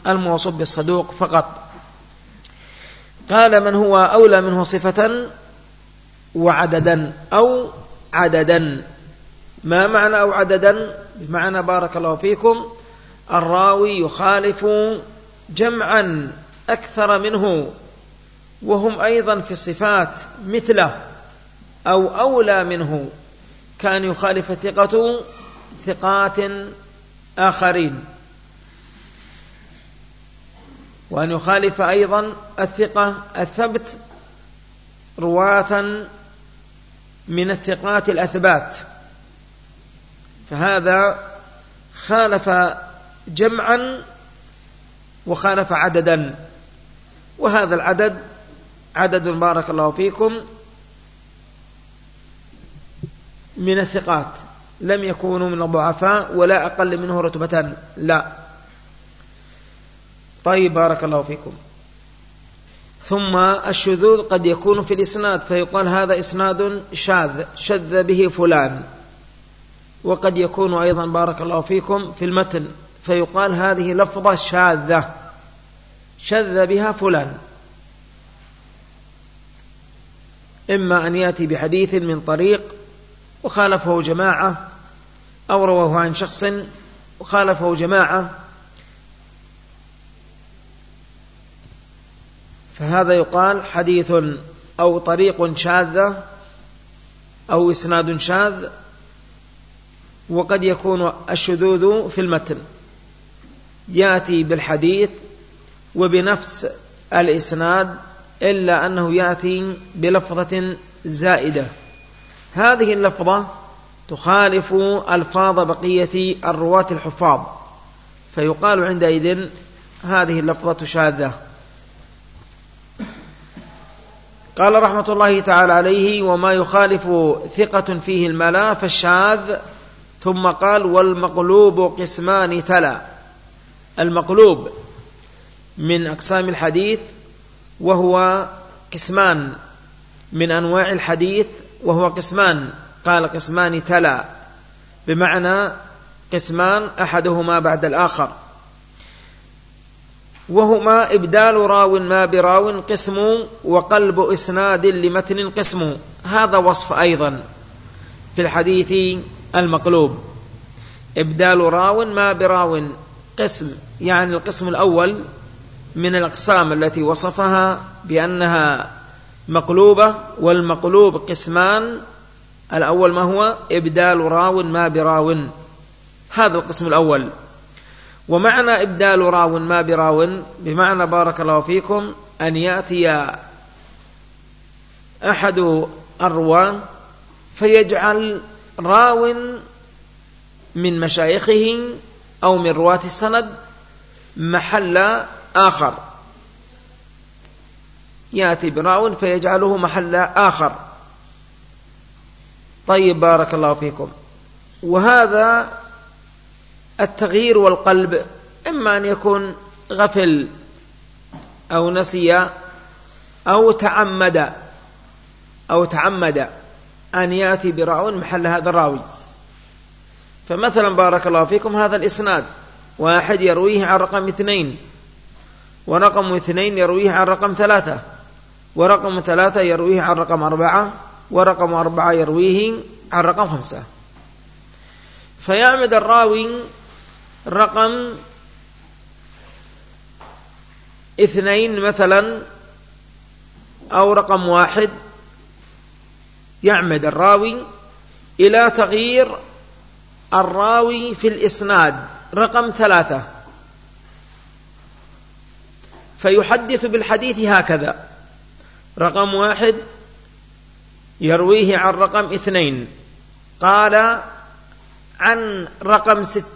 الموصوف بالصدوق فقط. قال: من هو أولى منه صفة وعددا أو عددا. ما معنى أو عددا؟ بمعنى بارك الله فيكم الراوي يخالف جمعا أكثر منه وهم أيضا في الصفات مثله أو أولى منه، كان يخالف ثقة ثقات آخرين، وأن يخالف أيضا الثقة الثبت رواة من الثقات الأثبات، فهذا خالف جمعا وخالف عددا، وهذا العدد عدد بارك الله فيكم من الثقات، لم يكونوا من الضعفاء ولا أقل منه رتبة، لا. طيب بارك الله فيكم. ثم الشذوذ قد يكون في الإسناد فيقال هذا إسناد شاذ شذ به فلان، وقد يكون أيضا بارك الله فيكم في المتن فيقال هذه لفظة شاذة شذ بها فلان، إما أن يأتي بحديث من طريق وخالفه جماعة، أو رواه عن شخص وخالفه جماعة، فهذا يقال حديث أو طريق شاذة أو إسناد شاذ. وقد يكون الشذوذ في المتن، يأتي بالحديث وبنفس الإسناد إلا أنه يأتي بلفظة زائدة، هذه اللفظة تخالف ألفاظ بقية الرواة الحفاظ، فيقال عندئذ هذه اللفظة شاذة. قال رحمة الله تعالى عليه: وما يخالف ثقة فيه الملا فالشاذ. ثم قال: والمقلوب قسمان تلا. المقلوب من أقسام الحديث، وهو قسمان من أنواع الحديث، وهو قسمان، قال قسمان تلا، بمعنى قسمان أحدهما بعد الآخر، وهما إبدال راو ما براو قسم، وقلب إسناد لمتن قسم. هذا وصف أيضا في الحديث المقلوب، إبدال راو ما براو قسم، يعني القسم الأول من الأقسام التي وصفها بأنها مقلوبة، والمقلوب قسمان. الأول ما هو؟ إبدال راو ما براو، هذا القسم الأول. ومعنى إبدال راو ما براو بمعنى بارك الله فيكم أن يأتي أحد الرواة فيجعل راو من مشايخه أو من رواة السند محل آخر، يأتي براو فيجعله محل آخر. طيب بارك الله فيكم. وهذا التغيير والقلب إما أن يكون غفل أو نسي أو تعمد أن يأتي براو محل هذا الراوي. فمثلا بارك الله فيكم هذا الإسناد واحد يرويه عن رقم 2، ورقم 2 يرويه عن رقم 3، ورقم 3 يرويه عن رقم 4، ورقم 4 يرويه عن رقم 5. فيعمد الراوي رقم 2 مثلا أو رقم 1، يعمد الراوي إلى تغيير الراوي في الإسناد رقم 3، فيحدث بالحديث هكذا: رقم 1 يرويه عن رقم 2، قال عن رقم 6،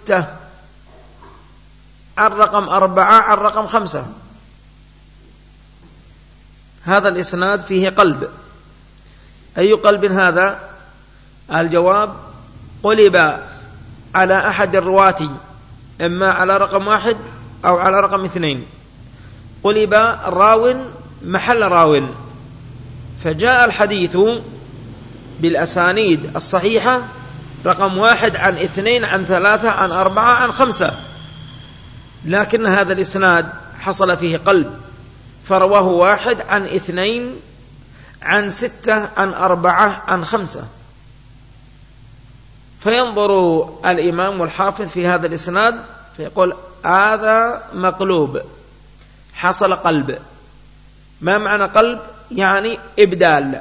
عن رقم 4، عن رقم 5. هذا الإسناد فيه قلب. أي قلب هذا؟ الجواب: قلب على أحد الرواة، إما على رقم 1 أو على رقم 2، قلب راو محل راو، فجاء الحديث بالأسانيد الصحيحة رقم 1 عن 2 عن 3 عن 4 عن 5. لكن هذا الإسناد حصل فيه قلب، فرواه 1 عن 2 عن 6 عن 4 عن 5. فينظر الإمام والحافظ في هذا الإسناد فيقول هذا مقلوب، حصل قلب. ما معنى قلب؟ يعني إبدال.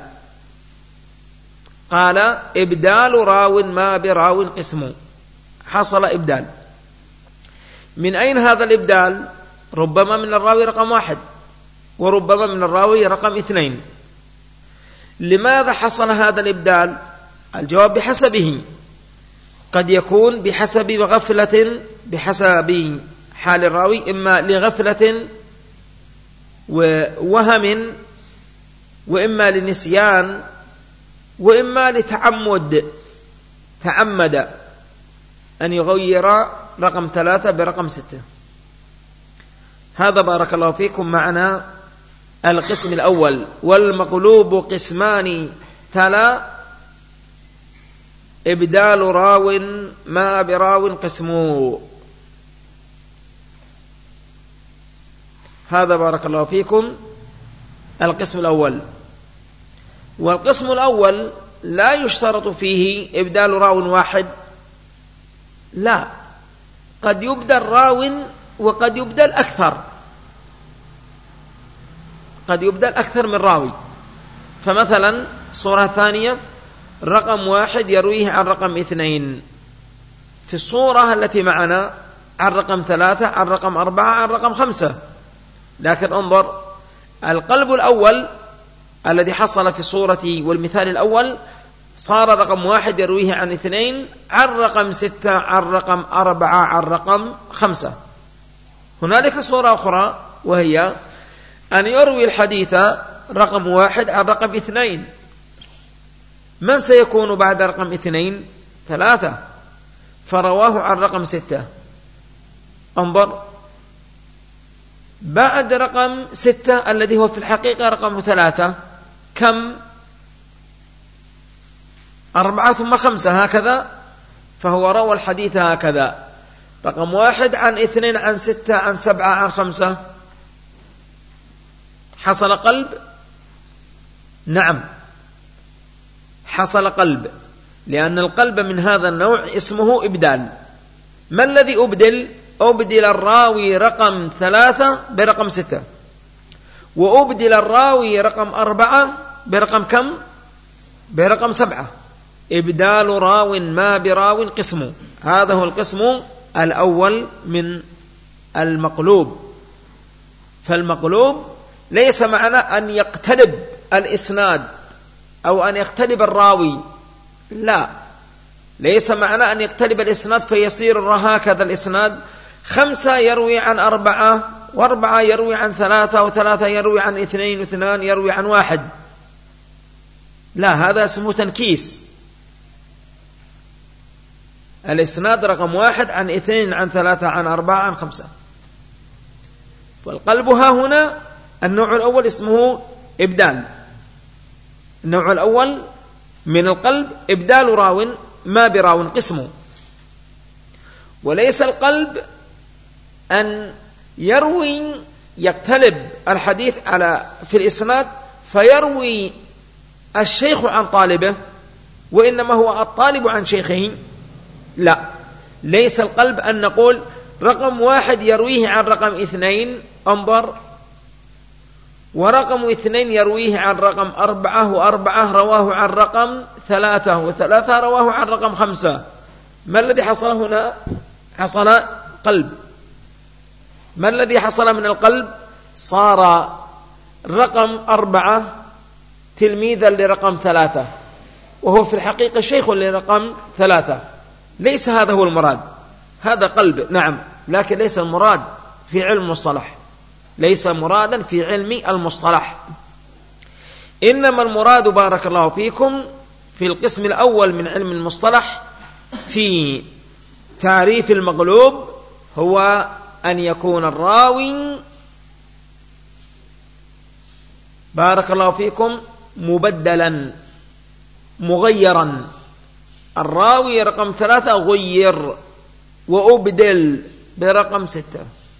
قال إبدال راو ما براو قسم، حصل إبدال. من أين هذا الإبدال؟ ربما من الراوي رقم 1 وربما من الراوي رقم 2. لماذا حصل هذا الإبدال؟ الجواب بحسبه. قد يكون بحسب غفلة، بحسب حال الراوي، إما لغفلة ووهم، وإما لنسيان، وإما لتعمد، تعمد أن يغير رقم 3 برقم 6. هذا بارك الله فيكم معنى القسم الأول. والمقلوب قسمان تلا إبدال راو ما براو قسم. هذا بارك الله فيكم القسم الأول. والقسم الأول لا يشترط فيه إبدال راو واحد، لا، قد يبدل راو وقد يبدل أكثر، قد يبدل أكثر من راوي. فمثلا صورة ثانية رقم 1 يرويه عن رقم 2، في الصورة التي معنا عن رقم 3 عن رقم 4 عن رقم 5. لكن انظر القلب الأول الذي حصل في الصورة والمثال الأول صار رقم 1 يرويه عن 2 عن رقم 6 عن رقم 4 عن رقم 5. هنالك صورة أخرى وهي أن يروي الحديث رقم 1 عن رقم 2. من سيكون بعد رقم 2؟ 3، فرواه عن رقم 6. انظر بعد رقم 6 الذي هو في الحقيقة رقم 3 كم؟ 4 ثم 5 هكذا. فهو روى الحديث هكذا رقم 1 عن 2 عن 6 عن 7 عن 5. حصل قلب؟ نعم حصل قلب، لأن القلب من هذا النوع اسمه إبدال. ما الذي أبدل؟ أبدل الراوي رقم 3 برقم 6، وأبدل الراوي رقم 4 برقم كم؟ برقم 7. إبدال راو ما براو قسم. هذا هو القسم الأول من المقلوب. فالمقلوب ليس معنى أن يقتلب الإسناد أو أن يقتلب الراوي، لا، ليس معنى أن يقتلب الإسناد فيصير هكذا الإسناد 5 يروي عن 4 و4 يروي عن 3 و3 يروي عن 2 و2 يروي عن 1. لا، هذا اسمه تنكيس. الإسناد رقم 1 عن 2 عن 3 عن 4 عن 5. والقلب ها هنا النوع الأول اسمه إبدال. النوع الأول من القلب إبدال راو ما براو قسمه. وليس القلب أن يروي يقتلب الحديث في الإسناد فيروي الشيخ عن طالبه وإنما هو الطالب عن شيخه، لا، ليس القلب أن نقول رقم 1 يرويه عن رقم 2 انظر، ورقم 2 يرويه عن رقم 4 و4 رواه عن رقم 3 و3 رواه عن رقم 5. ما الذي حصل هنا؟ حصل قلب. ما الذي حصل من القلب؟ صار رقم 4 تلميذا لرقم 3 وهو في الحقيقة شيخ لرقم 3. ليس هذا هو المراد، هذا قلب نعم، لكن ليس المراد في علم المصطلح، ليس مرادا في علم المصطلح. إنما المراد بارك الله فيكم في القسم الأول من علم المصطلح في تعريف المقلوب هو أن يكون الراوي بارك الله فيكم مبدلا مغيرا. الراوي رقم 3 غير وأبدل برقم 6،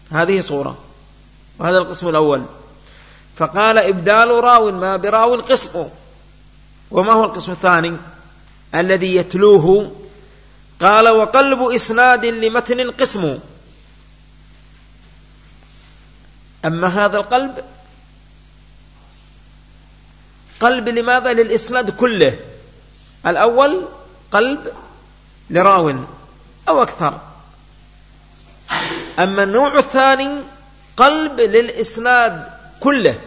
هذه صورة، وهذا القسم الأول. فقال إبدال راو ما براو قسم. وما هو القسم الثاني الذي يتلوه؟ قال وقلب إسناد لمتن قسم. أما هذا القلب، قلب لماذا؟ للإسناد كله. الأول قلب لراو أو أكثر. أما النوع الثاني قلب للإسناد كله،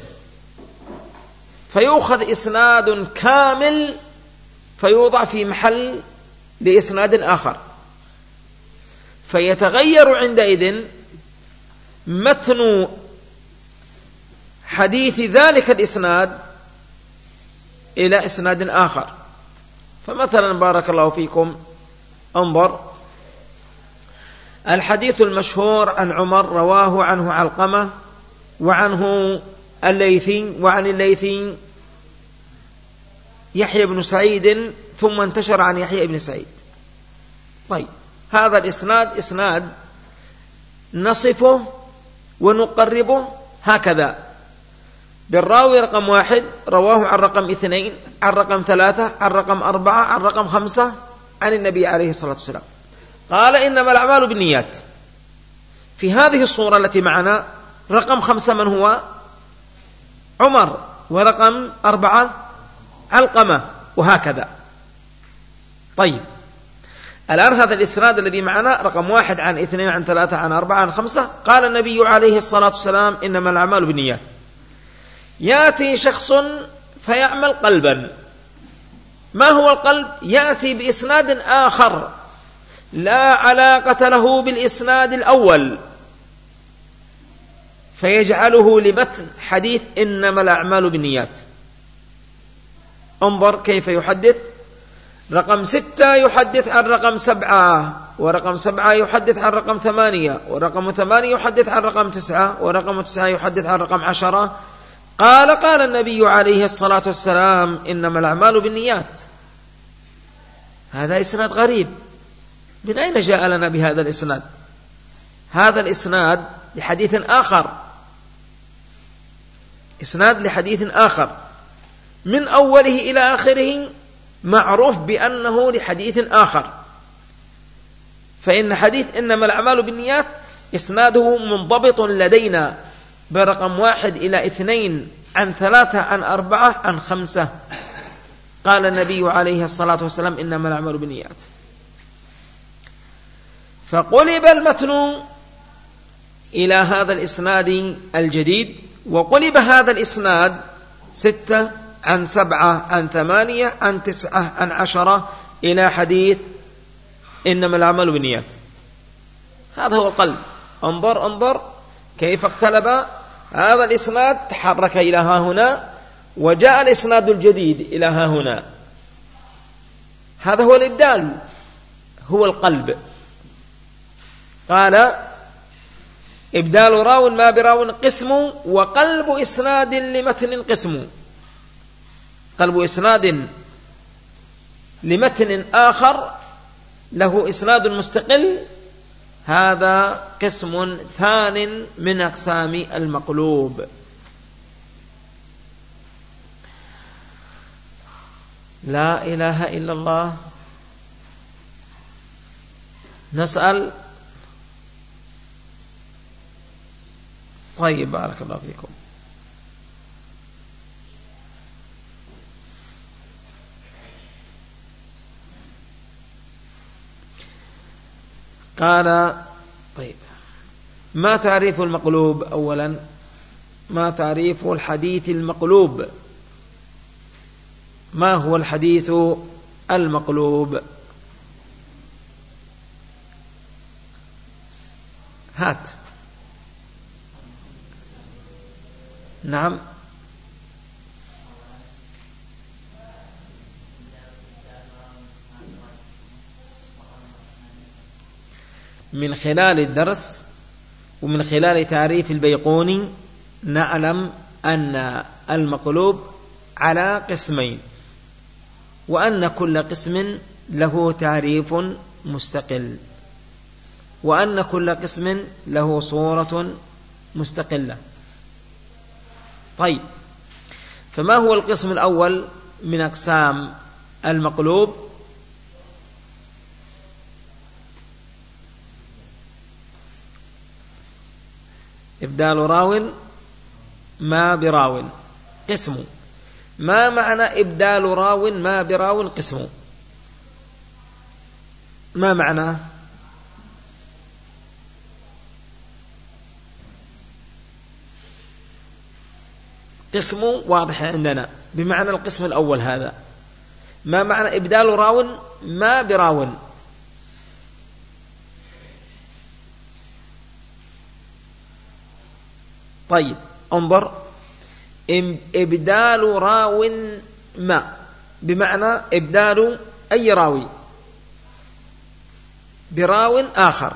فيؤخذ إسناد كامل فيوضع في محل لإسناد آخر، فيتغير عندئذ متن حديث ذلك الإسناد إلى إسناد آخر. فمثلا بارك الله فيكم انظر الحديث المشهور عن عمر رواه عنه علقمة وعنه الليثي وعن الليثي يحيى بن سعيد ثم انتشر عن يحيى بن سعيد. طيب هذا الإسناد إسناد نصفه ونقربه هكذا بالراوي رقم 1 رواه عن رقم 2 عن رقم 3 عن رقم 4 عن رقم 5 عن النبي عليه الصلاة والسلام قال إنما الأعمال بالنيات. في هذه الصورة التي معنا رقم 5 من هو؟ عمر، ورقم 4 علقمة، وهكذا. طيب الآن هذا الإسناد الذي معنا رقم 1 عن 2 عن 3 عن 4 عن 5 قال النبي عليه الصلاة والسلام إنما الأعمال بالنيات. يأتي شخص فيعمل قلبا. ما هو القلب؟ يأتي بإسناد آخر لا علاقة له بالإسناد الأول، فيجعله لمتن حديث إنما الأعمال بالنيات. انظر كيف يحدث. رقم 6 يحدث عن رقم 7، ورقم 7 يحدث عن رقم 8، ورقم 8 يحدث عن رقم 9، ورقم 9 يحدث عن رقم 10. قال النبي عليه الصلاة والسلام إنما الأعمال بالنيات. هذا إسناد غريب، من أين جاء لنا بهذا الإسناد؟ هذا الإسناد لحديث آخر، إسناد لحديث آخر من أوله إلى آخره معروف بأنه لحديث آخر. فإن حديث إنما الأعمال بالنيات إسناده منضبط لدينا برقم 1 إلى 2 عن 3 عن 4 عن 5. قال النبي عليه الصلاة والسلام إنما الأعمال بالنيات. فقلب المتن إلى هذا الإسناد الجديد، وقلب هذا الإسناد 6 عن 7 عن 8 عن 9 عن 10 إلى حديث إنما الأعمال بالنيات. هذا هو القلب. انظر كيف اقتلب هذا الإسناد، تحرك إلى ها هنا وجاء الإسناد الجديد إلى ها هنا. هذا هو الإبدال، هو القلب. قال إبدال راو ما براو قسم، وقلب إسناد لمتن قسم. قلب إسناد لمتن آخر له إسناد مستقل، هذا قسم ثان من أقسام المقلوب. لا إله إلا الله. نسأل. طيب بارك الله فيكم. قال طيب ما تعريف المقلوب؟ أولا ما تعريف الحديث المقلوب؟ ما هو الحديث المقلوب؟ هات. نعم. من خلال الدرس ومن خلال تعريف البيقوني نعلم أن المقلوب على قسمين، وأن كل قسم له تعريف مستقل. وأن كل قسم له صورة مستقلة. طيب، فما هو القسم الأول من أقسام المقلوب؟ إبدال راو ما براو قسم. ما معنى إبدال راو ما براو قسم؟ ما معناه؟ قسم واضح عندنا بمعنى القسم الأول هذا. ما معنى إبدال راو ما براو؟ طيب انظر، إبدال راو ما بمعنى إبدال أي راوي براو آخر.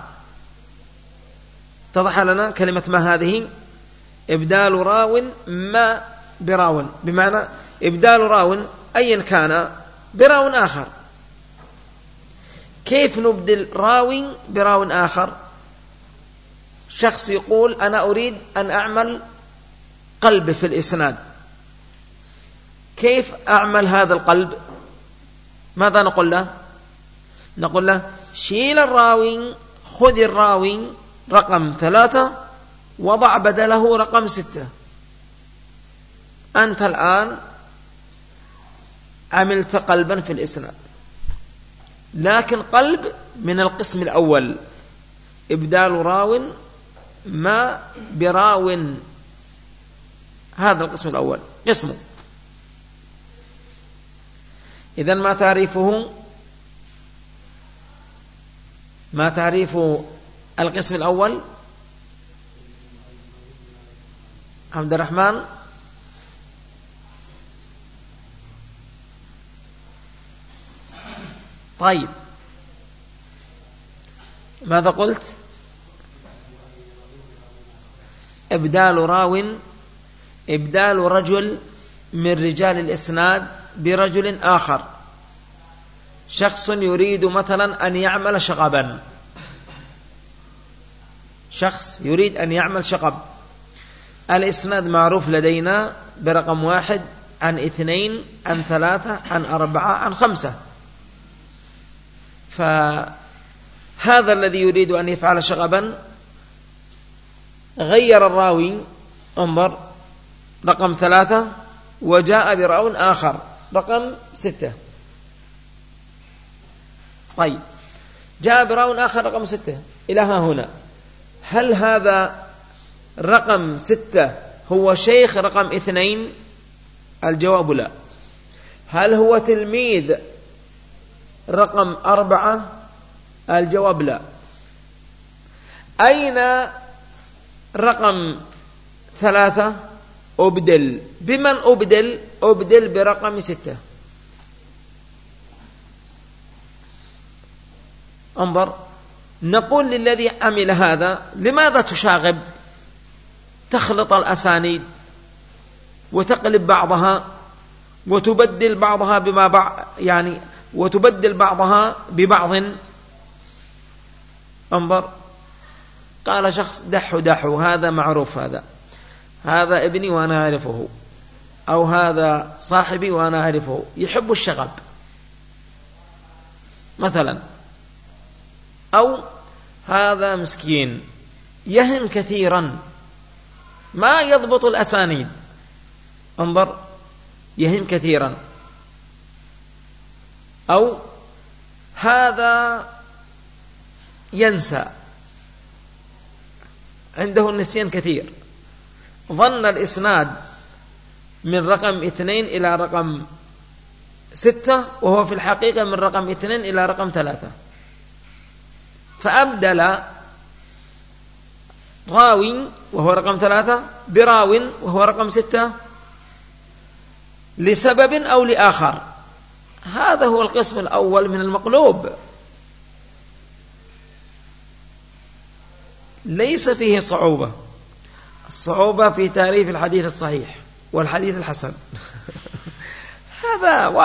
اتضح لنا كلمة ما هذه؟ إبدال راو ما براو بمعنى إبدال راو أيا كان براو آخر. كيف نبدل راوي براو آخر؟ شخص يقول أنا أريد أن أعمل قلب في الإسناد، كيف أعمل هذا القلب؟ ماذا نقول له؟ نقول له شيل الراوي، خذ الراوي رقم 3 وضع بدله رقم 6. أنت الآن عملت قلبا في الإسناد، لكن قلب من القسم الأول، إبدال راو ما براو، هذا القسم الأول قسمه. إذن ما تعريفه؟ ما تعريف القسم الأول؟ عبد الرحمن. طيب ماذا قلت؟ إبدال راو، إبدال رجل من رجال الإسناد برجل آخر. شخص يريد مثلا أن يعمل شغبا، شخص يريد أن يعمل شغب. الإسناد معروف لدينا برقم 1 عن 2 عن 3 عن 4 عن 5. فهذا الذي يريد أن يفعل شغبا غير الراوي، انظر رقم 3 وجاء براو آخر رقم 6. طيب جاء براو آخر رقم 6 إلى ها هنا، هل هذا رقم 6 هو شيخ رقم 2؟ الجواب لا. هل هو تلميذ رقم 4؟ الجواب لا. أين رقم 3 أبدل؟ بمن أبدل؟ أبدل برقم 6. انظر، نقول للذي عمل هذا لماذا تشاغب؟ تخلط الأسانيد وتقلب بعضها وتبدل بعضها بما بعض، يعني وتبدل بعضها ببعض. انظر، قال شخص دحو هذا معروف، هذا ابني وأنا أعرفه، أو هذا صاحبي وأنا أعرفه يحب الشغب مثلا، أو هذا مسكين يهم كثيرا ما يضبط الأسانيد. انظر، يهم كثيرا. أو هذا ينسى، عنده النسيان كثير، ظن الإسناد من رقم 2 إلى رقم 6 وهو في الحقيقة من رقم 2 إلى رقم 3، فأبدل راوي وهو رقم 3 براو وهو رقم 6 لسبب أو لآخر. هذا هو القسم الأول من المقلوب، ليس فيه صعوبة. الصعوبة في تعريف الحديث الصحيح والحديث الحسن. هذا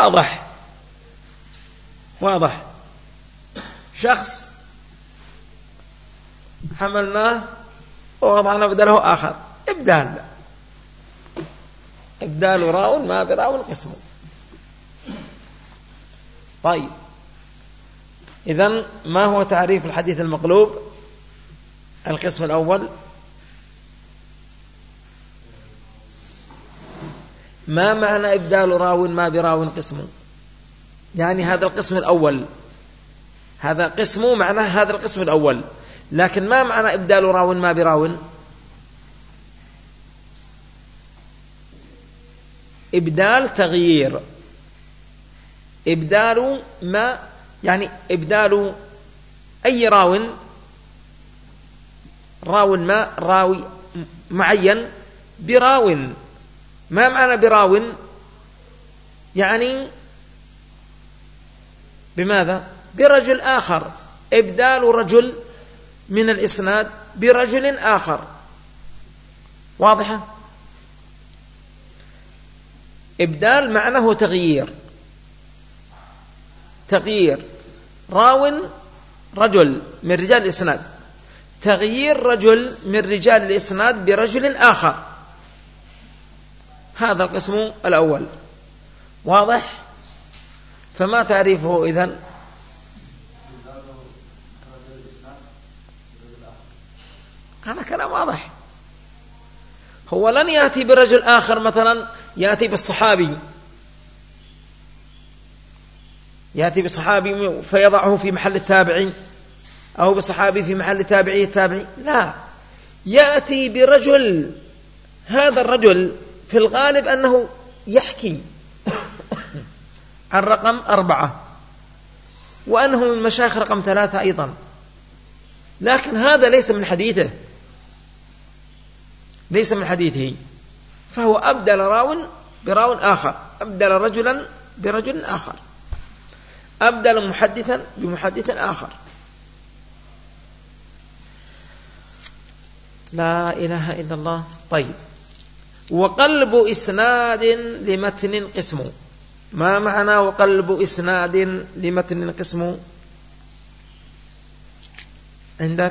واضح. شخص حملناه ووضعنا بدله آخر، إبدال راو ما براو قسم. طيب، إذن ما هو تعريف الحديث المقلوب؟ القسم الأول: ما معنى إبدال راو ما براو قسم؟ يعني هذا القسم الأول، هذا قسم معناه هذا القسم الأول، لكن ما معنى إبدال راو ما براو؟ إبدال تغيير، إبدال ما يعني إبدال أي راو ما راوي معين براو. ما معنى براو؟ يعني بماذا؟ برجل آخر، إبدال رجل من الإسناد برجل آخر. واضحة؟ إبدال معناه تغيير راو رجل من رجال الإسناد، تغيير رجل من رجال الإسناد برجل آخر، هذا القسم الأول. واضح؟ فما تعريفه إذن؟ هذا كلام واضح. هو لن يأتي برجل آخر، مثلا يأتي بالصحابي، فيضعه في محل التابعي، أو بصحابي في محل تابعي التابعي. لا، يأتي برجل، هذا الرجل في الغالب أنه يحكي عن رقم 4، وأنه من مشايخ رقم 3 أيضا، لكن هذا ليس من حديثه، فهو أبدل راو براو آخر، أبدل رجلا برجل آخر، أبدل محدثا بمحدث آخر. لا إله إلا الله. طيب، وقلب إسناد لمتن قسم. ما معنى وقلب إسناد لمتن قسم عندك؟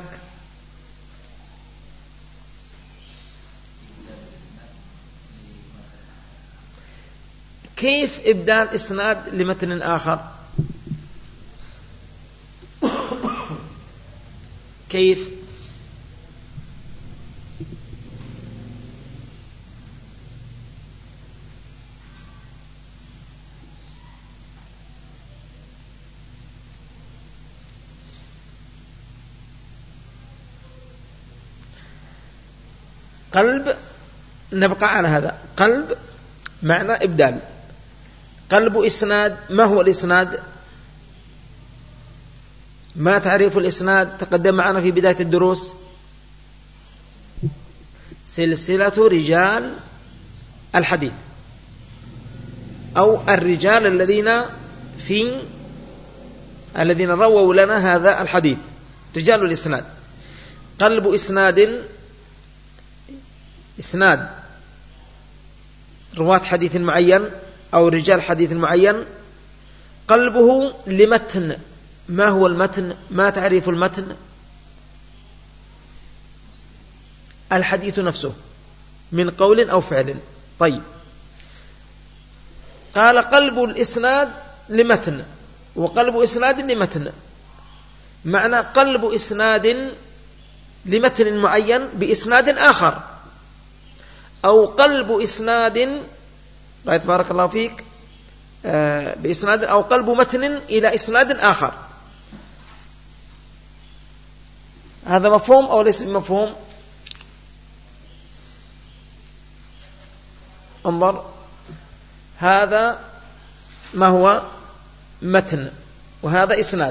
كيف إبدال إسناد لمتن آخر؟ كيف؟ قلب، نبقى على هذا، قلب معنى إبدال. قلب إسناد، ما هو الإسناد؟ ما تعريف الإسناد؟ تقدم معنا في بداية الدروس: سلسلة رجال الحديث، أو الرجال الذين رووا لنا هذا الحديث، رجال الإسناد. قلب إسناد رواة حديث معين أو رجال حديث معين، قلبه لمتن. ما هو المتن؟ ما تعريف المتن؟ الحديث نفسه من قول أو فعل. طيب، قال قلب الإسناد لمتن، وقلب إسناد لمتن. معنى قلب إسناد لمتن معين بإسناد آخر، أو قلب إسناد، بارك الله فيك، بإسناد، أو قلب متن إلى إسناد آخر. هذا مفهوم أو ليس مفهوم؟ انظر، هذا ما هو؟ متن، وهذا إسناد،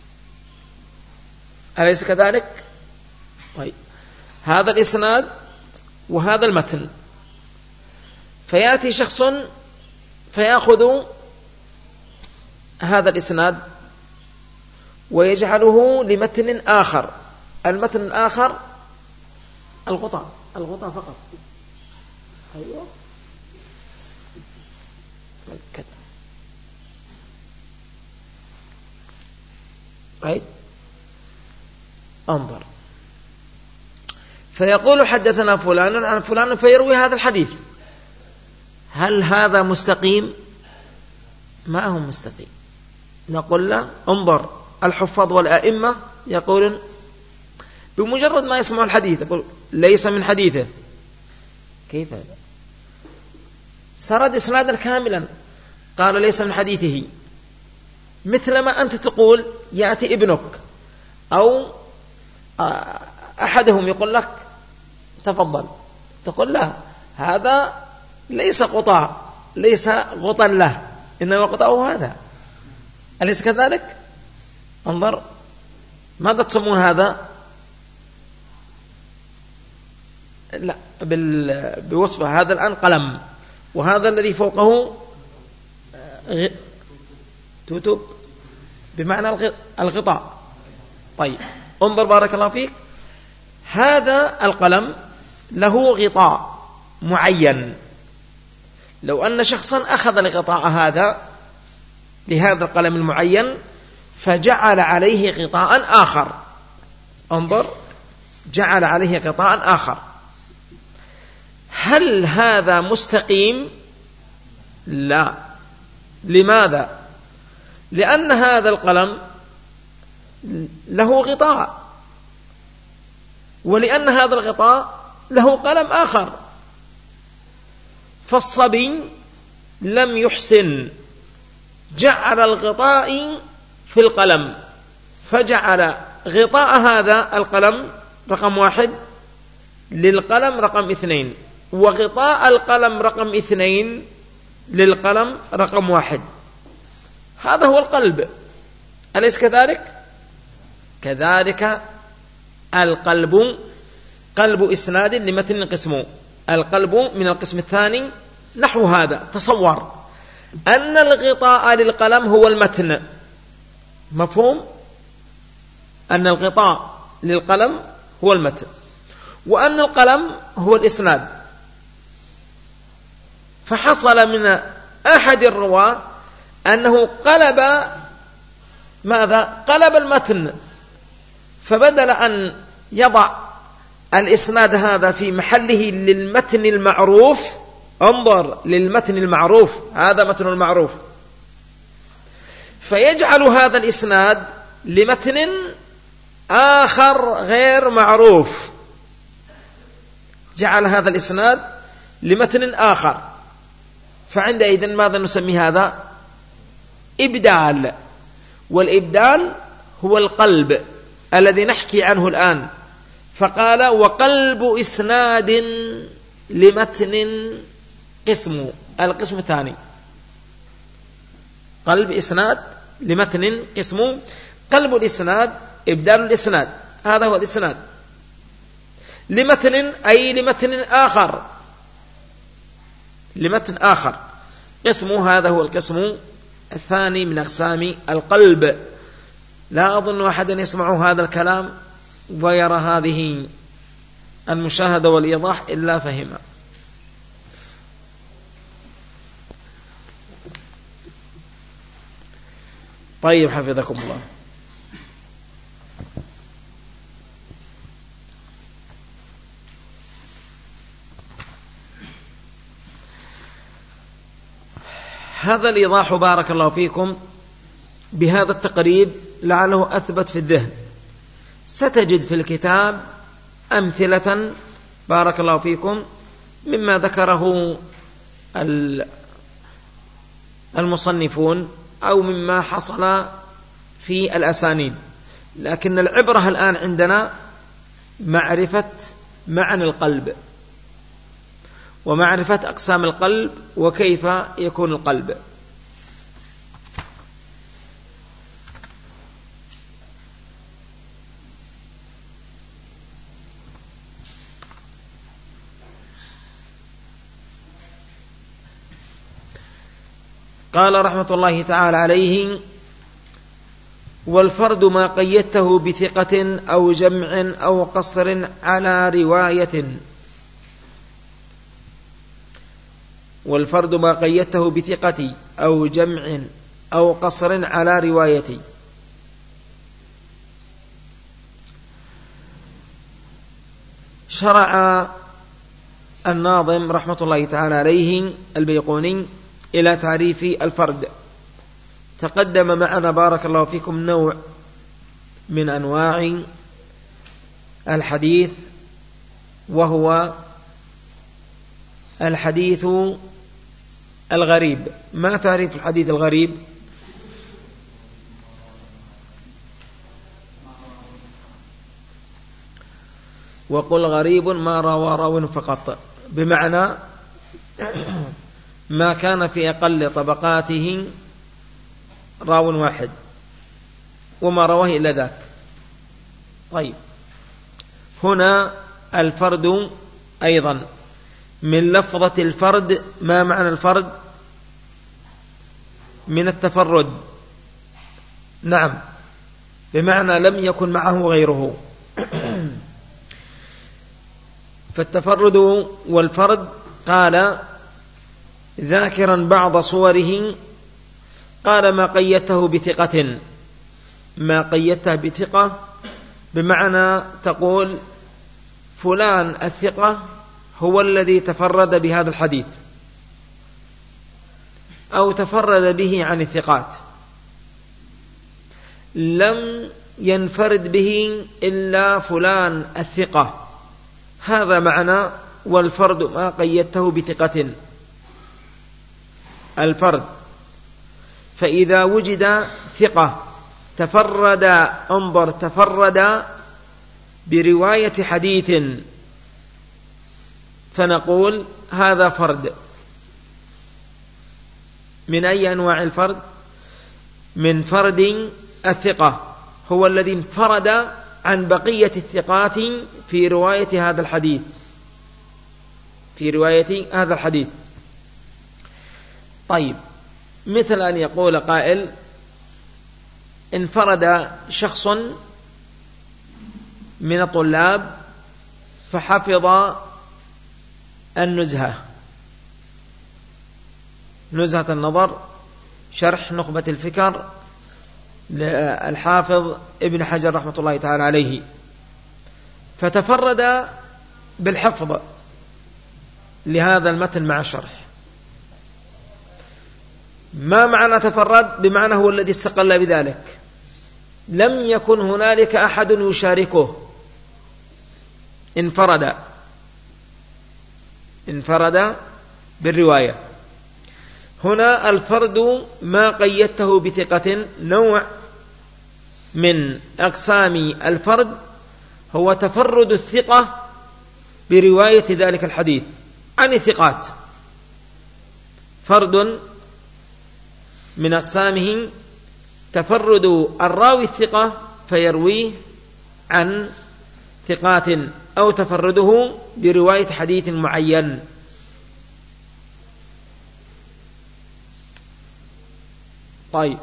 أليس كذلك؟ طيب، هذا الإسناد وهذا المتن، فيأتي شخص فيأخذ هذا الإسناد ويجعله لمتن آخر. المتن الآخر الغطاء فقط. أيوه كذا، انظر، فيقول حدثنا فلان عن فلان فيروي هذا الحديث. هل هذا مستقيم؟ ما هو مستقيم. نقول له انظر، الحفاظ والأئمة يقولون بمجرد ما يسمع الحديث يقول ليس من حديثه. كيف هذا؟ سرد إسنادا كاملا قال ليس من حديثه، مثلما أنت تقول يأتي ابنك أو أحدهم يقول لك تفضل، تقول له هذا ليس غطاء، ليس غطا له، إنما غطاؤه هذا، أليس كذلك؟ انظر ماذا تسمون هذا؟ لا بوصفه هذا الآن قلم، وهذا الذي فوقه توتب بمعنى الغطاء. طيب انظر بارك الله فيك، هذا القلم له غطاء معين. لو أن شخصا أخذ الغطاء هذا لهذا القلم المعين فجعل عليه غطاء آخر، انظر جعل عليه غطاء آخر، هل هذا مستقيم؟ لا. لماذا؟ لأن هذا القلم له غطاء، ولأن هذا الغطاء له قلم آخر. فالصبي لم يحسن، جعل الغطاء في القلم، فجعل غطاء هذا القلم رقم 1 للقلم رقم 2، وغطاء القلم رقم 2 للقلم رقم 1. هذا هو القلب، أليس كذلك؟ كذلك القلب قلب إسناد لمتن قسمه. القلب من القسم الثاني نحو هذا. تصور أن الغطاء للقلم هو المتن، مفهوم؟ أن الغطاء للقلم هو المتن، وأن القلم هو الإسناد. فحصل من أحد الرواة أنه قلب ماذا؟ قلب المتن، فبدل أن يضع الإسناد هذا في محله للمتن المعروف، انظر للمتن المعروف، هذا متن المعروف، فيجعل هذا الإسناد لمتن آخر غير معروف، جعل هذا الإسناد لمتن آخر. فعندئذ ماذا نسمي هذا؟ إبدال. والإبدال هو القلب الذي نحكي عنه الآن. فقال وقلب إسناد لمتن قسم، القسم الثاني قلب إسناد لمتن قسم. قلب الإسناد إبدال الإسناد، هذا هو الإسناد لمتن، أي لمتن آخر، لمتن آخر. قسمه هذا هو القسم الثاني من أقسام القلب. لا أظن أحدا يسمع هذا الكلام ويرى هذه المشاهدة والإيضاح إلا فهمه. طيب حفظكم الله. هذا الإيضاح بارك الله فيكم بهذا التقريب لعله أثبت في الذهن. ستجد في الكتاب أمثلة بارك الله فيكم مما ذكره المصنفون أو مما حصل في الأسانيد، لكن العبرة الآن عندنا معرفة معنى القلب ومعرفة أقسام القلب وكيف يكون القلب. قال رحمة الله تعالى عليه: والفرد ما قيدته بثقة أو جمع أو قصر على رواية. والفرد ما قيدته بثقة أو جمع أو قصر على رواية. شرع الناظم رحمة الله تعالى عليه البيقوني إلى تعريف الفرد. تقدم معنا بارك الله فيكم نوع من أنواع الحديث، وهو الحديث الغريب. ما تعريف الحديث الغريب؟ وقل غريب ما روى راو فقط، بمعنى ما كان في أقل طبقاته راو واحد وما رواه إلا ذاك. طيب، هنا الفرد أيضا من لفظة الفرد. ما معنى الفرد؟ من التفرد، نعم، بمعنى لم يكن معه غيره. فالتفرد والفرد قال ذاكرا بعض صوره، قال ما قيدته بثقة. ما قيدته بثقة بمعنى تقول فلان الثقة هو الذي تفرد بهذا الحديث أو تفرد به عن الثقات، لم ينفرد به إلا فلان الثقة. هذا معنى والفرد ما قيدته بثقة، الفرد. فإذا وجد ثقة تفرد، انظر، تفرد برواية حديث، فنقول هذا فرد. من أي أنواع الفرد؟ من فرد الثقة، هو الذي انفرد عن بقية الثقات في رواية هذا الحديث، في رواية هذا الحديث. طيب، مثل أن يقول قائل انفرد شخص من الطلاب فحفظ النزهة، نزهة النظر، شرح نخبة الفكر للحافظ ابن حجر رحمة الله تعالى عليه، فتفرد بالحفظ لهذا المتن مع الشرح. ما معنى تفرد؟ بمعنى هو الذي استقل بذلك، لم يكن هنالك أحد يشاركه، انفرد بالرواية. هنا الفرد ما قيدته بثقة، نوع من أقسام الفرد هو تفرد الثقة برواية ذلك الحديث عن الثقات. فرد من أقسامه تفرد الراوي الثقة فيرويه عن ثقات، أو تفرده برواية حديث معين. طيب،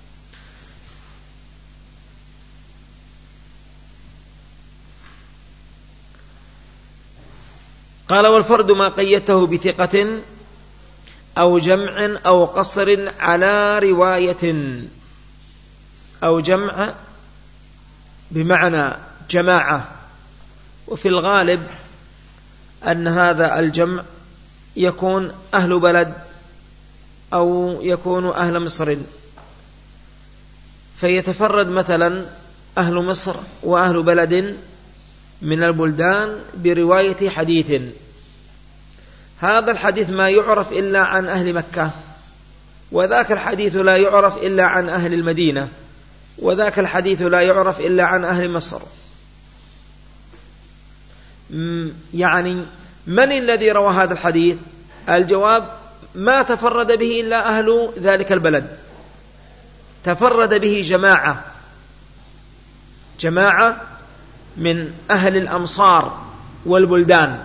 قال والفرد ما قيدته بثقة أو جمع أو قصر على رواية. أو جمع بمعنى جماعة، وفي الغالب أن هذا الجمع يكون أهل بلد أو يكون أهل مصر، فيتفرد مثلا أهل مصر وأهل بلد من البلدان برواية حديث. هذا الحديث ما يعرف إلا عن أهل مكة، وذاك الحديث لا يعرف إلا عن أهل المدينة، وذاك الحديث لا يعرف إلا عن أهل مصر. يعني من الذي روى هذا الحديث؟ الجواب ما تفرد به إلا أهل ذلك البلد، تفرد به جماعة من أهل الأمصار والبلدان،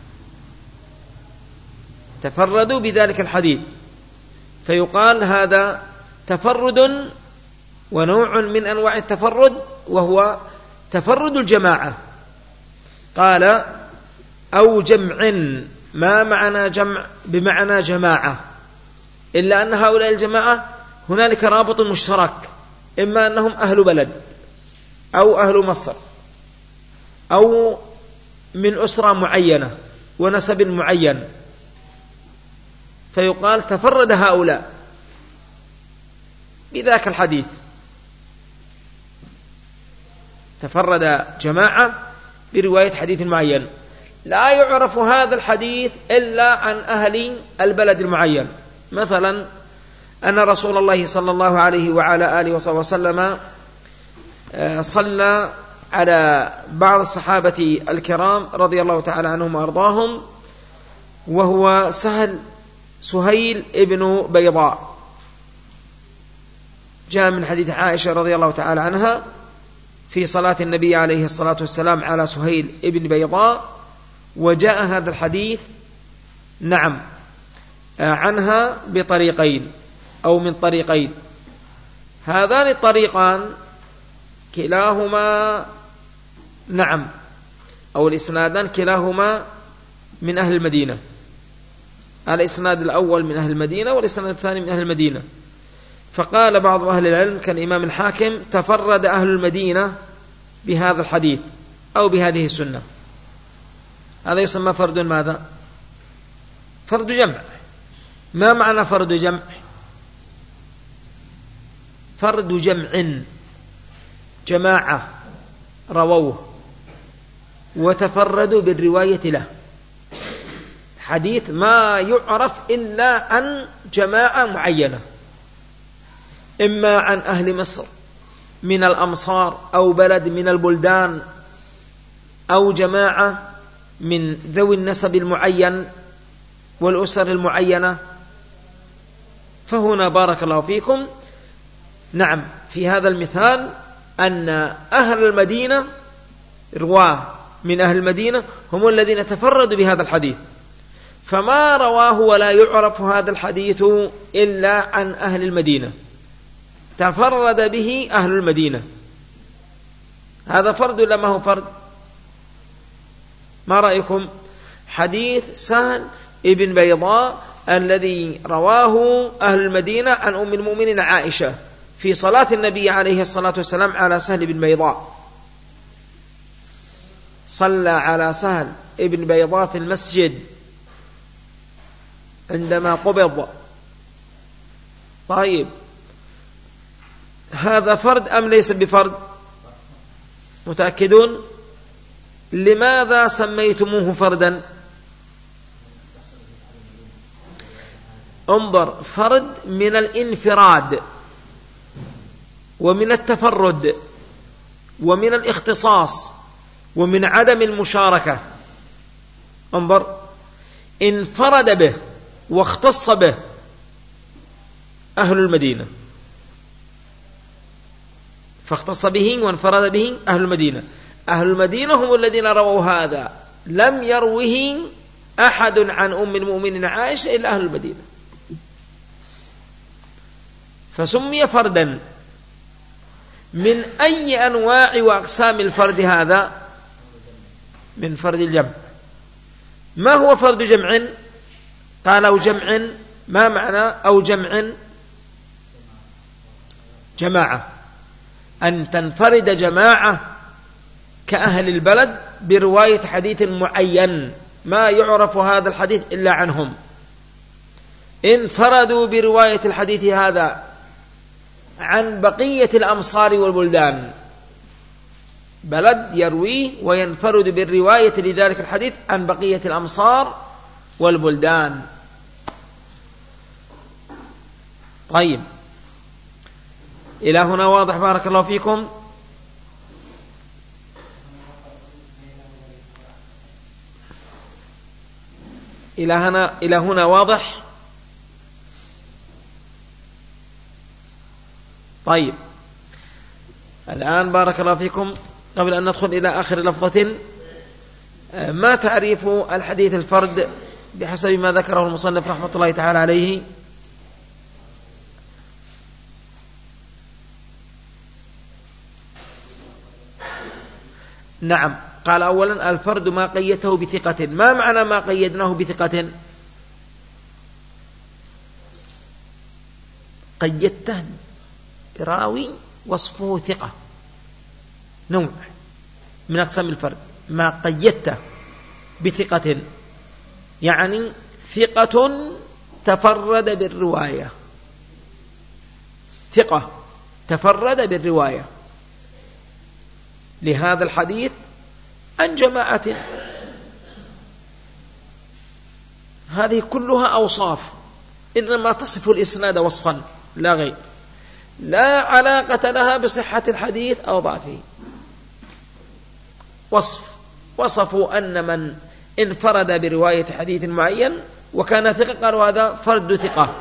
تفردوا بذلك الحديث، فيقال هذا تفرد ونوع من أنواع التفرد، وهو تفرد الجماعة. قال أو جمع. ما معنى جمع؟ بمعنى جماعة، إلا أن هؤلاء الجماعة هنالك رابط مشترك، إما أنهم أهل بلد أو أهل مصر أو من أسرة معينة ونسب معين، فيقال تفرد هؤلاء بذاك الحديث، تفرد جماعة برواية حديث معين، لا يعرف هذا الحديث إلا عن أهل البلد المعين. مثلا أن رسول الله صلى الله عليه وعلى آله وصحبه وسلم صلى على بعض الصحابة الكرام رضي الله تعالى عنهم وأرضاهم، وهو سهيل ابن بيضاء، جاء من حديث عائشة رضي الله تعالى عنها في صلاة النبي عليه الصلاة والسلام على سهيل ابن بيضاء، وجاء هذا الحديث نعم عنها بطريقين أو من طريقين. هذان الطريقان كلاهما نعم أو الإسنادان كلاهما من أهل المدينة، الإسناد الأول من أهل المدينة والإسناد الثاني من أهل المدينة. فقال بعض أهل العلم كالإمام الحاكم تفرد أهل المدينة بهذا الحديث أو بهذه السنة. هذا يسمى فرد ماذا؟ فرد جمع. ما معنى فرد جمع؟ فرد جمع، جماعة رووه وتفردوا بالرواية له، حديث ما يعرف إلا عن جماعة معينة، إما عن أهل مصر من الأمصار أو بلد من البلدان أو جماعة من ذوي النسب المعين والأسر المعينة. فهنا بارك الله فيكم نعم في هذا المثال أن أهل المدينة رواه من أهل المدينة هم الذين تفردوا بهذا الحديث، فما رواه ولا يعرف هذا الحديث إلا عن أهل المدينة، تفرد به أهل المدينة. هذا فرد ولا ما هو فرد؟ ما رأيكم؟ حديث سهل ابن بيضاء الذي رواه أهل المدينة عن أم المؤمنين عائشة في صلاة النبي عليه الصلاة والسلام على سهل بن بيضاء، صلى على سهل ابن بيضاء في المسجد عندما قبض. طيب هذا فرد أم ليس بفرد؟ متأكدون؟ لماذا سميتموه فردا؟ انظر، فرد من الانفراد ومن التفرد ومن الاختصاص ومن عدم المشاركة. انظر، انفرد به واختص به أهل المدينة، فاختص به وانفرد به أهل المدينة. أهل المدينة هم الذين رووا هذا، لم يروه أحد عن أم المؤمنين عائشة إلا أهل المدينة، فسمي فردا. من أي أنواع وأقسام الفرد هذا؟ من فرد الجمع. ما هو فرد جمع؟ قال أو جمع، ما معنى أو جمع؟ جماعة، أن تنفرد جماعة كأهل البلد برواية حديث معين ما يعرف هذا الحديث إلا عنهم، انفردوا برواية الحديث هذا عن بقية الأمصار والبلدان، بلد يرويه وينفرد بالرواية لذلك الحديث عن بقية الأمصار والبلدان. طيب إلى هنا واضح بارك الله فيكم؟ إلى هنا واضح؟ طيب الآن بارك الله فيكم قبل أن ندخل إلى آخر لفظة، ما تعريف الحديث الفرد بحسب ما ذكره المصنف رحمة الله تعالى عليه؟ نعم، قال أولا الفرد ما قيدته بثقة. ما معنى ما قيدناه بثقة؟ قيدته راوي وصفه ثقة، نوع من أقسام الفرد. ما قيدته بثقة، يعني ثقة تفرد بالرواية، ثقة تفرد بالرواية لهذا الحديث عن جماعة. هذه كلها أوصاف إنما تصف الإسناد وصفا لا غير، لا علاقة لها بصحة الحديث أو ضعفه. وصفوا أن من انفرد برواية حديث معين وكان ثقة قالوا هذا فرد ثقة،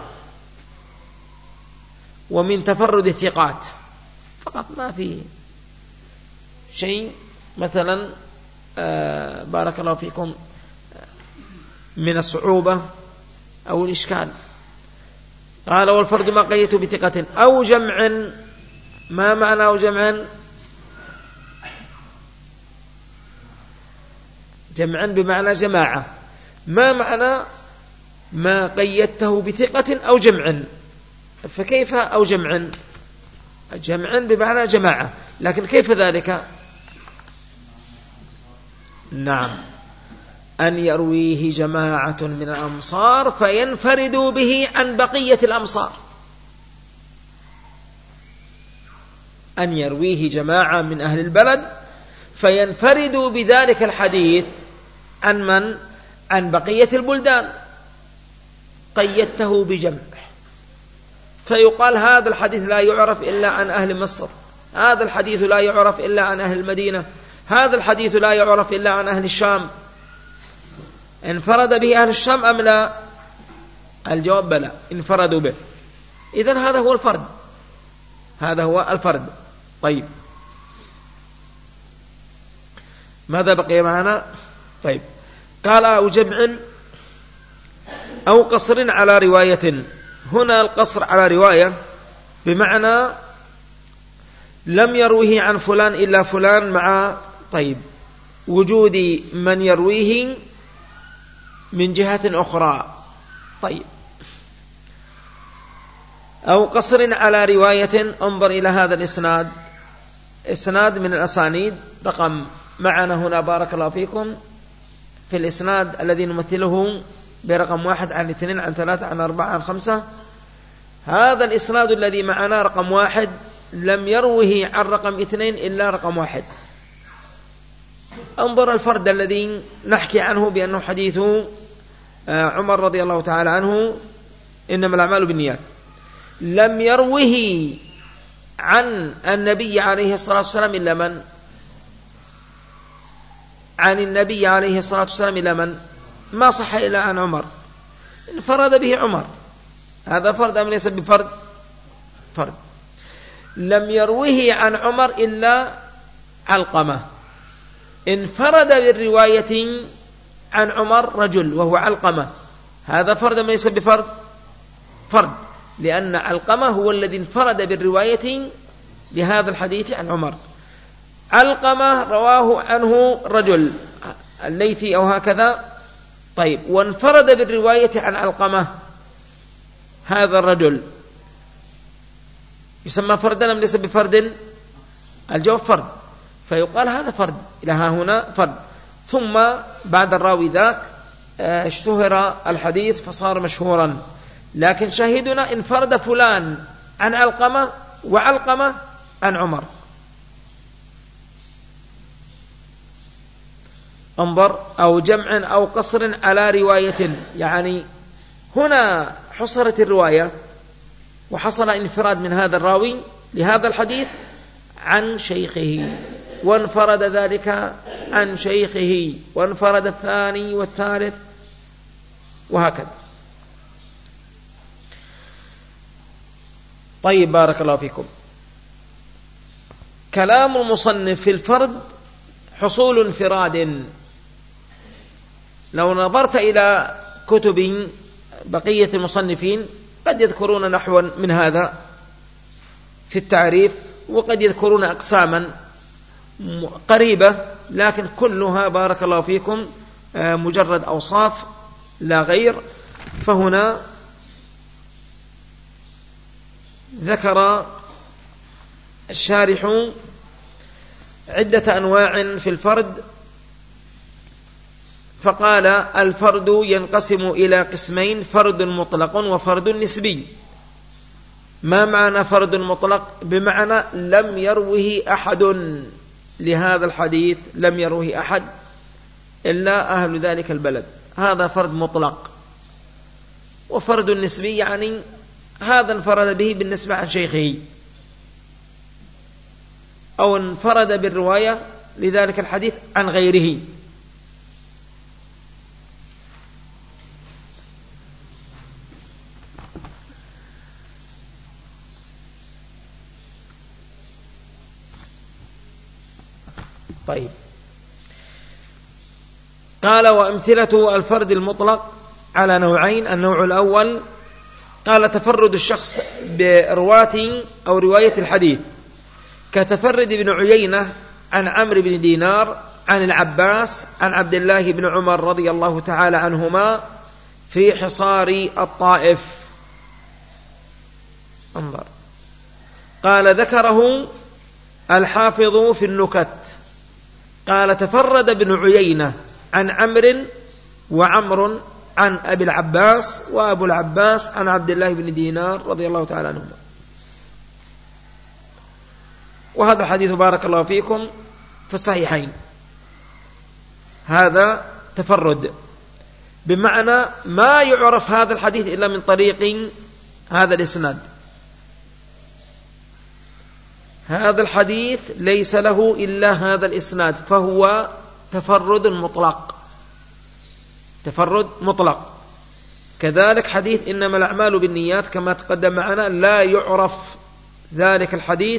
ومن تفرد الثقات فقط، ما فيه شيء مثلا بارك الله فيكم من الصعوبة أو الإشكال. قال والفرد ما قيدته بثقة أو جمع. ما معنى أو جمع؟ جمعا بمعنى جماعة. ما معنى ما قيدته بثقة أو جمع؟ فكيف أو جمع؟ جمعا بمعنى جماعة، لكن كيف ذلك؟ نعم، أن يرويه جماعة من الأمصار فينفردوا به عن بقية الأمصار. أن يرويه جماعة من أهل البلد فينفردوا بذلك الحديث عن من؟ عن بقية البلدان. قيدته بجمع، فيقال هذا الحديث لا يعرف إلا عن أهل مصر، هذا الحديث لا يعرف إلا عن أهل المدينة، هذا الحديث لا يعرف إلا عن أهل الشام. انفرد به أهل الشام أم لا؟ الجواب بلى، انفردوا به. إذن هذا هو الفرد، هذا هو الفرد. طيب ماذا بقي معنا؟ طيب قال أو جمع أو قصر على رواية. هنا القصر على رواية بمعنى لم يرويه عن فلان إلا فلان مع طيب وجود من يرويه من جهة أخرى. طيب أو قصر على رواية. انظر إلى هذا الإسناد، إسناد من الأسانيد رقم معنا هنا بارك الله فيكم في الإسناد الذي نمثله برقم 1 عن 2 عن 3 عن 4 عن 5. هذا الإسناد الذي معنا رقم 1 لم يروه عن رقم 2 إلا رقم 1. انظر الفرد الذي نحكي عنه بأنه حديث عمر رضي الله تعالى عنه إنما الأعمال بالنيات. لم يروه عن النبي عليه الصلاة والسلام إلا من؟ عن النبي عليه الصلاة والسلام إلا من؟ ما صح إلا عن عمر، انفرد به عمر. هذا فرد أم ليس بفرد؟ فرد. لم يروه عن عمر إلا علقمة، انفرد بالرواية عن عمر رجل وهو علقمة. هذا فرد أم ليس بفرد؟ فرد، لأن علقمة هو الذي انفرد بالرواية بهذا الحديث عن عمر. علقمة رواه عنه رجل الليثي أو هكذا. طيب وانفرد بالرواية عن علقمة هذا الرجل، يسمى فردا أم ليس بفرد؟ الجواب فرد، فيقال هذا فرد. إلى ها هنا فرد. ثم بعد الراوي ذاك اشتهر الحديث فصار مشهورا، لكن شاهدنا انفرد فلان عن علقمة وعلقمة عن عمر. انظر أو جمع أو قصر على رواية، يعني هنا حصرت الرواية وحصل انفراد من هذا الراوي لهذا الحديث عن شيخه، وانفرد ذلك عن شيخه، وانفرد الثاني والثالث وهكذا. طيب بارك الله فيكم. كلام المصنف في الفرد حصول انفراد. لو نظرت إلى كتب بقية المصنفين قد يذكرون نحوا من هذا في التعريف، وقد يذكرون أقساما قريبة، لكن كلها بارك الله فيكم مجرد أوصاف لا غير. فهنا ذكر الشارح عدة أنواع في الفرد، فقال الفرد ينقسم إلى قسمين: فرد مطلق وفرد نسبي. ما معنى فرد مطلق؟ بمعنى لم يروه أحد لهذا الحديث، لم يروه أحد إلا أهل ذلك البلد، هذا فرد مطلق. وفرد نسبي يعني هذا انفرد به بالنسبة عن شيخه، أو انفرد بالرواية لذلك الحديث عن غيره. طيب، قال: وأمثلة الفرد المطلق على نوعين. النوع الأول قال: تفرد الشخص برواة أو رواية الحديث، كتفرد ابن عيينة عن عمرو بن دينار عن العباس عن عبد الله بن عمر رضي الله تعالى عنهما في حصار الطائف. انظر، قال: ذكره الحافظ في النكت، قال: تفرد ابن عيينة عن عمرو وعمر عن أبي العباس وأبو العباس عن عبد الله بن دينار رضي الله تعالى عنهما. وهذا الحديث بارك الله فيكم في الصحيحين. هذا تفرد، بمعنى ما يعرف هذا الحديث إلا من طريق هذا الإسناد. هذا الحديث ليس له إلا هذا الإسناد، فهو تفرد مطلق، تفرد مطلق. كذلك حديث إنما الأعمال بالنيات كما تقدم معنا لا يعرف ذلك الحديث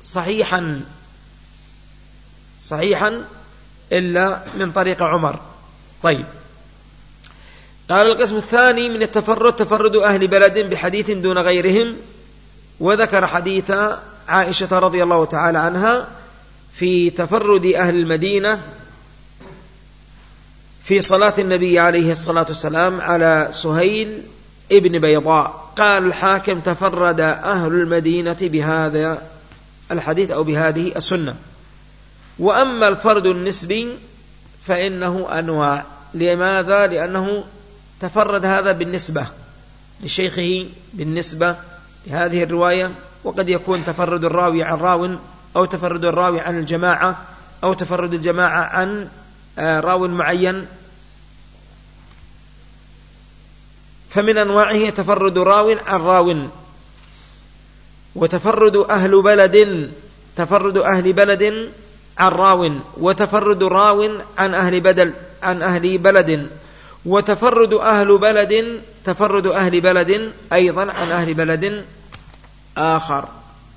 صحيحا إلا من طريق عمر. طيب، قال: القسم الثاني من التفرد تفرد أهل بلد بحديث دون غيرهم، وذكر حديث عائشة رضي الله تعالى عنها في تفرد أهل المدينة في صلاة النبي عليه الصلاة والسلام على سهيل ابن بيضاء. قال الحاكم: تفرد أهل المدينة بهذا الحديث أو بهذه السنة. وأما الفرد النسبي فإنه أنواع. لماذا؟ لأنه تفرد هذا بالنسبة لشيخه، بالنسبة لهذه الرواية، وقد يكون تفرد الراوي عن راو، أو تفرد الراوي عن الجماعة، أو تفرد الجماعة عن راو معين. فمن أنواعه تفرد راو عن راو، وتفرد أهل بلد، تفرد أهل بلد عن راو، وتفرد راو عن أهل بلد، وتفرد أهل بلد، تفرد أهل بلد أيضا عن أهل بلد آخر.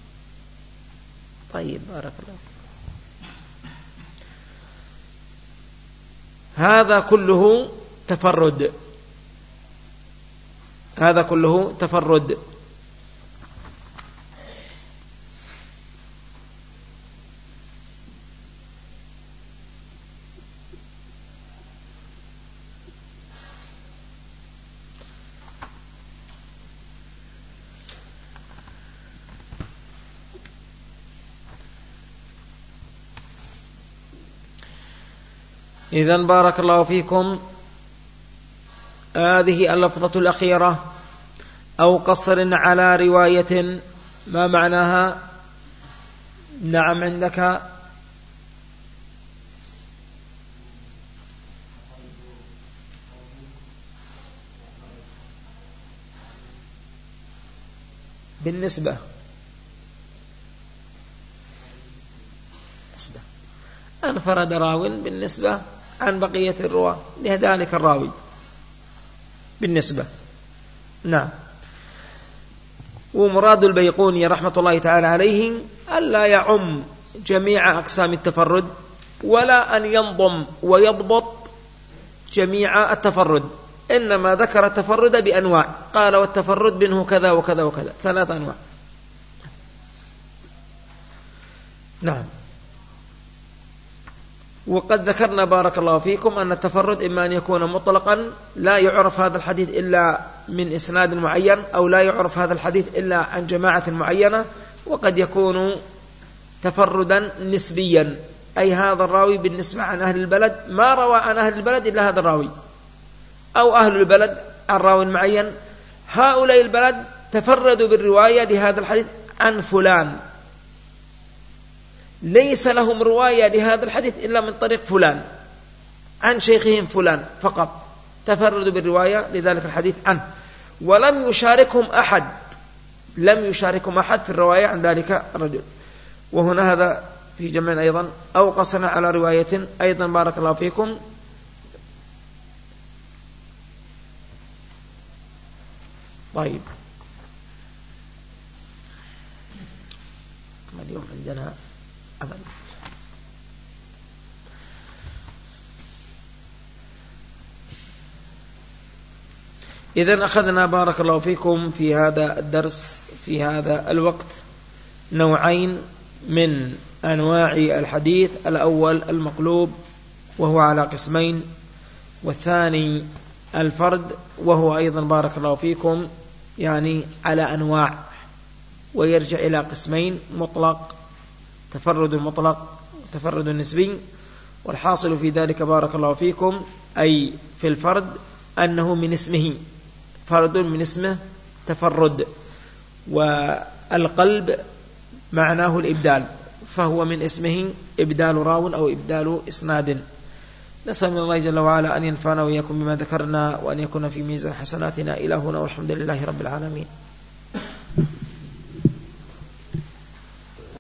طيب، بارك الله. هذا كله تفرد، هذا كله تفرد. إذن بارك الله فيكم، هذه اللفظة الأخيرة: أو قصر على رواية، ما معناها؟ نعم، عندك بالنسبة انفرد راو بالنسبة عن بقية الرواة لذلك الراوي بالنسبة. نعم. ومراد البيقوني رحمة الله تعالى عليه ألا يعم جميع أقسام التفرد، ولا أن ينظم ويضبط جميع التفرد، إنما ذكر التفرد بأنواع. قال: والتفرد منه كذا وكذا وكذا، 3 أنواع. نعم. وقد ذكرنا بارك الله فيكم أن التفرد إما أن يكون مطلقا لا يعرف هذا الحديث إلا من إسناد معين، أو لا يعرف هذا الحديث إلا عن جماعة معينة، وقد يكون تفردا نسبيا، أي هذا الراوي بالنسبة عن أهل البلد ما روى عن أهل البلد إلا هذا الراوي، أو أهل البلد عن راوي معين، هؤلاء البلد تفردوا بالرواية لهذا الحديث عن فلان، ليس لهم رواية لهذا الحديث إلا من طريق فلان عن شيخهم فلان فقط، تفردوا بالرواية لذلك الحديث عنه، ولم يشاركهم أحد، لم يشاركهم أحد في الرواية عن ذلك الرجل. وهنا هذا في جمع أيضا أو قصنا على رواية أيضا بارك الله فيكم. طيب اليوم عندنا أمل. إذن أخذنا بارك الله فيكم في هذا الدرس في هذا الوقت نوعين من أنواع الحديث، الأول المقلوب وهو على قسمين، والثاني الفرد وهو أيضا بارك الله فيكم يعني على أنواع، ويرجع إلى قسمين: مطلق، تفرد مطلق، تفرد نسبي. والحاصل في ذلك بارك الله فيكم أي في الفرد أنه من اسمه فرد، من اسمه تفرد، والقلب معناه الإبدال، فهو من اسمه إبدال راو أو إبدال إسناد. نسأل من الله جل وعلا أن ينفعنا وإياكم بما ذكرنا، وأن يكون في ميزان حسناتنا. إلى هنا والحمد لله رب العالمين.